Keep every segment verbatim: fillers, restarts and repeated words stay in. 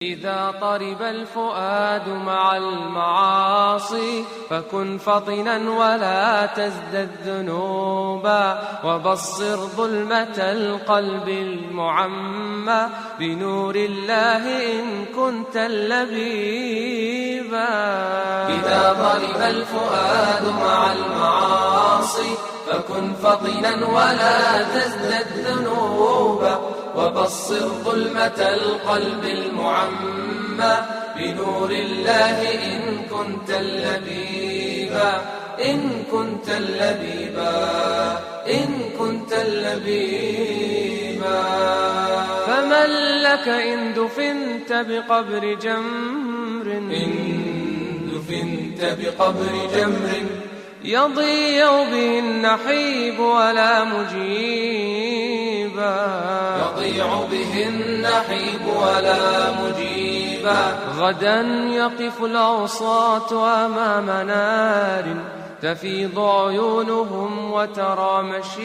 إذا طرب الفؤاد مع المعاصي فكن فطنا ولا تزدد ذنوبا، وبصر ظلمة القلب المعمى بنور الله إن كنت اللبيبا. إذا طرب الفؤاد مع المعاصي فكن فطنا ولا تزدد ذنوبا، وبصر ظلمة القلب المعمى بنور الله إن كنت اللبيبا. إن كنت اللبيبا إن كنت اللبيبا. فمن لك إن دفنت بقبر جمر إن دفنت بقبر جمر يضيع به النحيب ولا مجيبا. يضيع به النحيب ولا مجيبا. غدا يقف العصاة أمام نار تفيض عيونهم وترى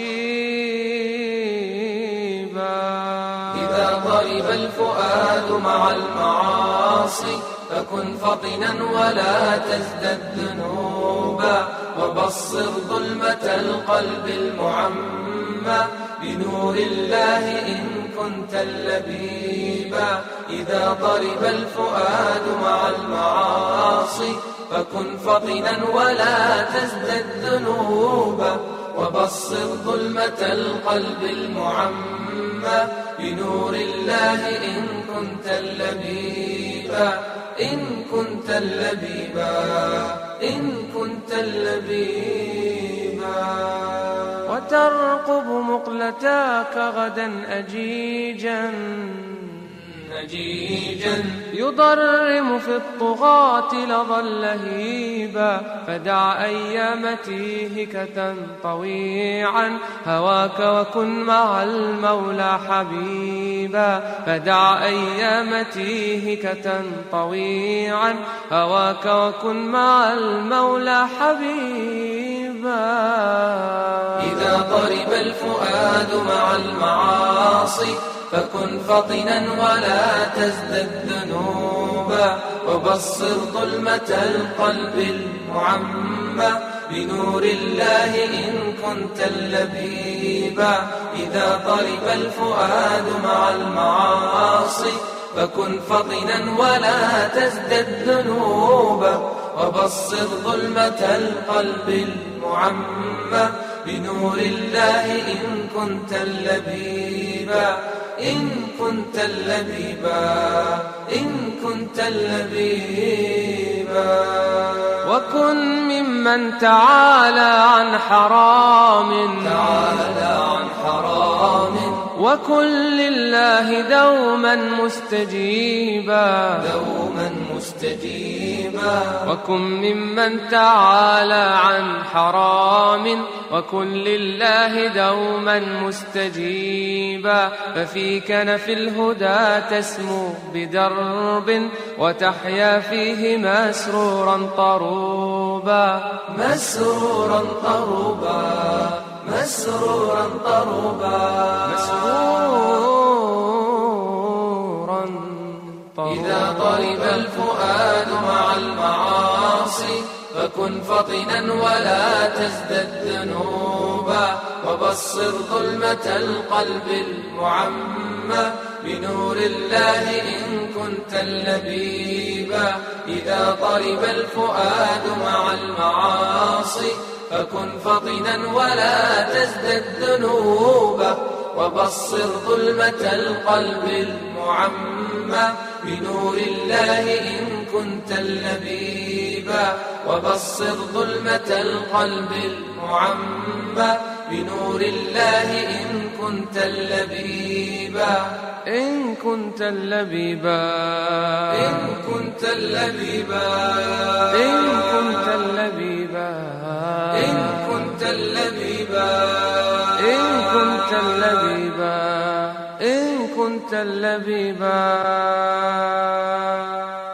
مشيبا. إذا طرب الفؤاد مع المعاصي فكن فطنا ولا تزدد ذنوبا، وبصر ظلمة القلب المعمى بنور الله إن كنت اللبيبا. إذا طرب الفؤاد مع المعاصي فكن فطنا ولا تزدد ذنوبا، وبصر ظلمة القلب المعمى بنور الله إن كنت اللبيبا. إن كنت اللبيبا إن كنت اللبيبا. وترقب مقلتاك غدا أجيجا أجيجا يضرم في الطغاة لظى اللهيبا. فدع أيام تيهك تنطوي عن هواك وكن مع المولى حبيبا. فدع أيام تيهك تنطوي عن هواك وكن مع المولى حبيبا. إذا طرب الفؤاد مع المعاصي فكن فطنا ولا تزدد ذنوبا، وبصر ظلمة القلب المعمى بنور الله إن كنت اللبيبا. إذا طرب الفؤاد مع المعاصي فكن فطنا ولا تزدد ذنوبا، وبصر ظلمة القلب المعمى بنور الله إن كنت اللبيبا. إن كنت اللبيبا إن كنت اللبيبا. وكن ممن تعالى عن حرام تعالى عن حرام وكن لله دوما مستجيبا دوما مستجيبا. وكن ممن تعالى عن حرام وكن لله دوما مستجيبا. ففي كنف الهدى تسمو بدرب وتحيا فيه مسرورا طروبا مسرورا طروبا مسرورا طروبا مسرورا طروبا. إذا طرب الفؤاد مع المعاصي فكن فطنا ولا تزدد ذنوبا، وبصر ظلمة القلب المعمى بنور الله إن كنت اللبيبا. إذا طرب الفؤاد مع المعاصي فكن فطنا ولا تزدد ذنوبا، وبصر ظلمة القلب المعمى بنور الله إن كنت اللبيبا. وبصر ظلمة القلب المعمى بنور الله إن كنت اللبيبا. إن كنت اللبيبا إن كنت اللبيبا إن كنت اللبيبا إن كنت اللبيبا إن كنت اللبيبا إن كنت اللبيبا.